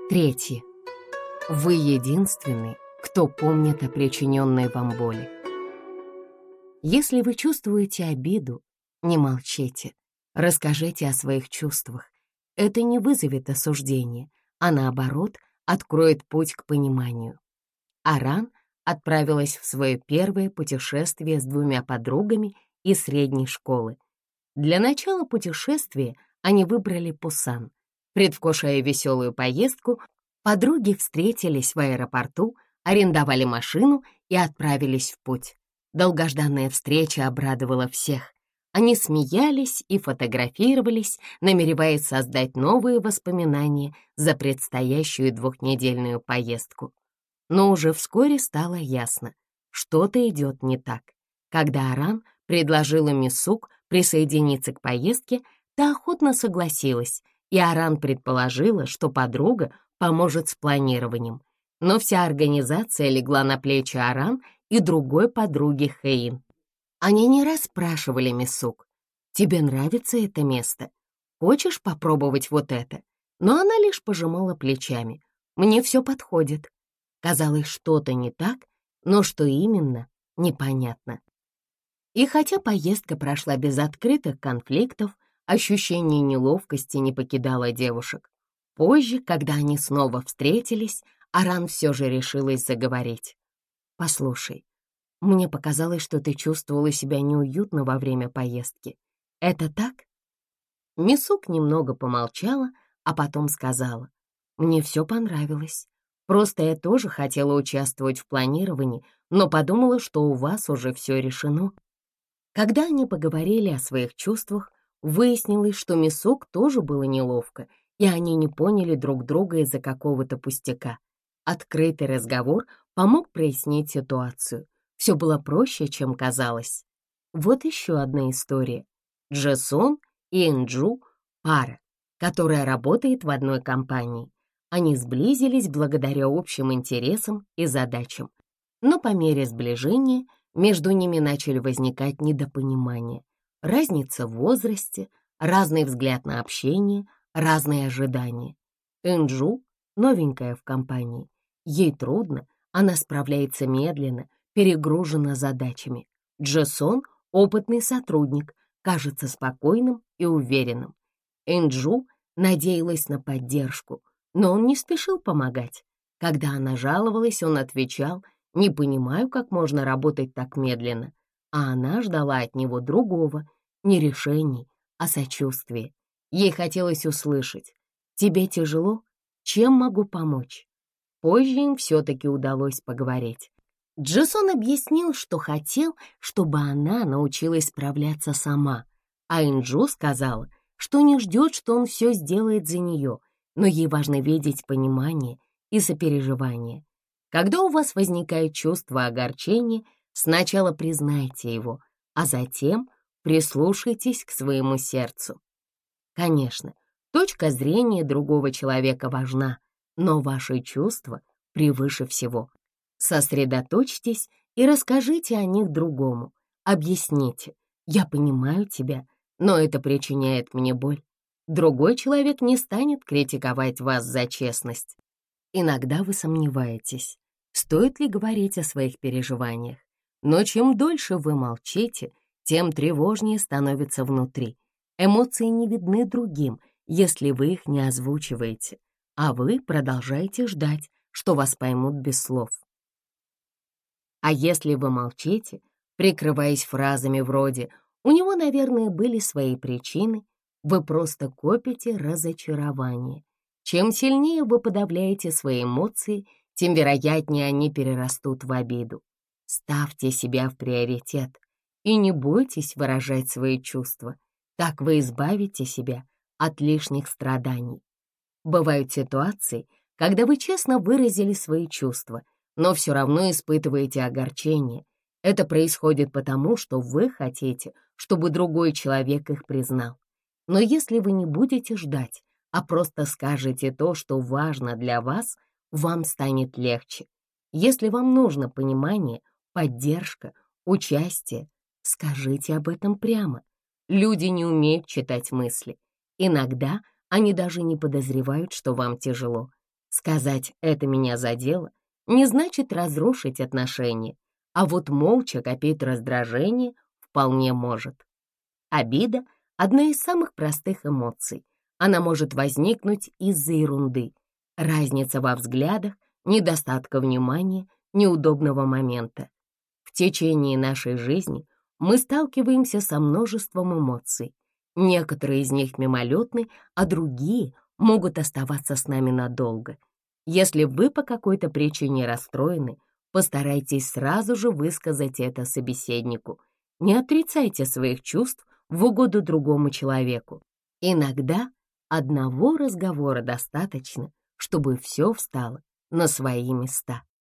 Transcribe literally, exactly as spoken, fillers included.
Третье. Вы единственный, кто помнит о причиненной вам боли. Если вы чувствуете обиду, не молчите. Расскажите о своих чувствах. Это не вызовет осуждения, а наоборот, откроет путь к пониманию. Аран отправилась в свое первое путешествие с двумя подругами из средней школы. Для начала путешествия они выбрали Пусан. Предвкушая веселую поездку, подруги встретились в аэропорту, арендовали машину и отправились в путь. Долгожданная встреча обрадовала всех. Они смеялись и фотографировались, намереваясь создать новые воспоминания за предстоящую двухнедельную поездку. Но уже вскоре стало ясно, что-то идет не так. Когда Аран предложила Мисук присоединиться к поездке, та охотно согласилась, и Аран предположила, что подруга поможет с планированием. Но вся организация легла на плечи Аран и другой подруги Хэйн. Они не раз спрашивали Мисук: «Тебе нравится это место? Хочешь попробовать вот это?» Но она лишь пожимала плечами. «Мне все подходит». Казалось, что-то не так, но что именно, непонятно. И хотя поездка прошла без открытых конфликтов, ощущение неловкости не покидало девушек. Позже, когда они снова встретились, Аран все же решилась заговорить. «Послушай, мне показалось, что ты чувствовала себя неуютно во время поездки. Это так?» Мисук немного помолчала, а потом сказала: «Мне все понравилось. Просто я тоже хотела участвовать в планировании, но подумала, что у вас уже все решено». Когда они поговорили о своих чувствах, выяснилось, что Мисук тоже было неловко, и они не поняли друг друга из-за какого-то пустяка. Открытый разговор помог прояснить ситуацию. Все было проще, чем казалось. Вот еще одна история. Джесон и Инджу — пара, которая работает в одной компании. Они сблизились благодаря общим интересам и задачам. Но по мере сближения между ними начали возникать недопонимания. Разница в возрасте, разный взгляд на общение, разные ожидания. Инджу — новенькая в компании. Ей трудно, она справляется медленно, перегружена задачами. Джесон — опытный сотрудник, кажется спокойным и уверенным. Инджу надеялась на поддержку, но он не спешил помогать. Когда она жаловалась, он отвечал: «Не понимаю, как можно работать так медленно». А она ждала от него другого, не решений, а сочувствия. Ей хотелось услышать: «Тебе тяжело? Чем могу помочь?» Позже им все-таки удалось поговорить. Джесон объяснил, что хотел, чтобы она научилась справляться сама, а Инджу сказала, что не ждет, что он все сделает за нее, но ей важно видеть понимание и сопереживание. Когда у вас возникает чувство огорчения, сначала признайте его, а затем прислушайтесь к своему сердцу. Конечно, точка зрения другого человека важна, но ваши чувства превыше всего. Сосредоточьтесь и расскажите о них другому. Объясните: «Я понимаю тебя, но это причиняет мне боль». Другой человек не станет критиковать вас за честность. Иногда вы сомневаетесь, стоит ли говорить о своих переживаниях. Но чем дольше вы молчите, тем тревожнее становится внутри. Эмоции не видны другим, если вы их не озвучиваете, а вы продолжаете ждать, что вас поймут без слов. А если вы молчите, прикрываясь фразами вроде «у него, наверное, были свои причины», вы просто копите разочарование. Чем сильнее вы подавляете свои эмоции, тем вероятнее они перерастут в обиду. Ставьте себя в приоритет и не бойтесь выражать свои чувства. Так вы избавите себя от лишних страданий. Бывают ситуации, когда вы честно выразили свои чувства, но все равно испытываете огорчение. Это происходит потому, что вы хотите, чтобы другой человек их признал. Но если вы не будете ждать, а просто скажете то, что важно для вас, вам станет легче. Если вам нужно понимание, поддержка, участие, скажите об этом прямо. Люди не умеют читать мысли. Иногда они даже не подозревают, что вам тяжело. Сказать «это меня задело» не значит разрушить отношения, а вот молча копить раздражение вполне может. Обида — одна из самых простых эмоций. Она может возникнуть из-за ерунды. Разница во взглядах, недостатка внимания, неудобного момента. В течение нашей жизни мы сталкиваемся со множеством эмоций. Некоторые из них мимолетны, а другие могут оставаться с нами надолго. Если вы по какой-то причине расстроены, постарайтесь сразу же высказать это собеседнику. Не отрицайте своих чувств в угоду другому человеку. Иногда одного разговора достаточно, чтобы все встало на свои места.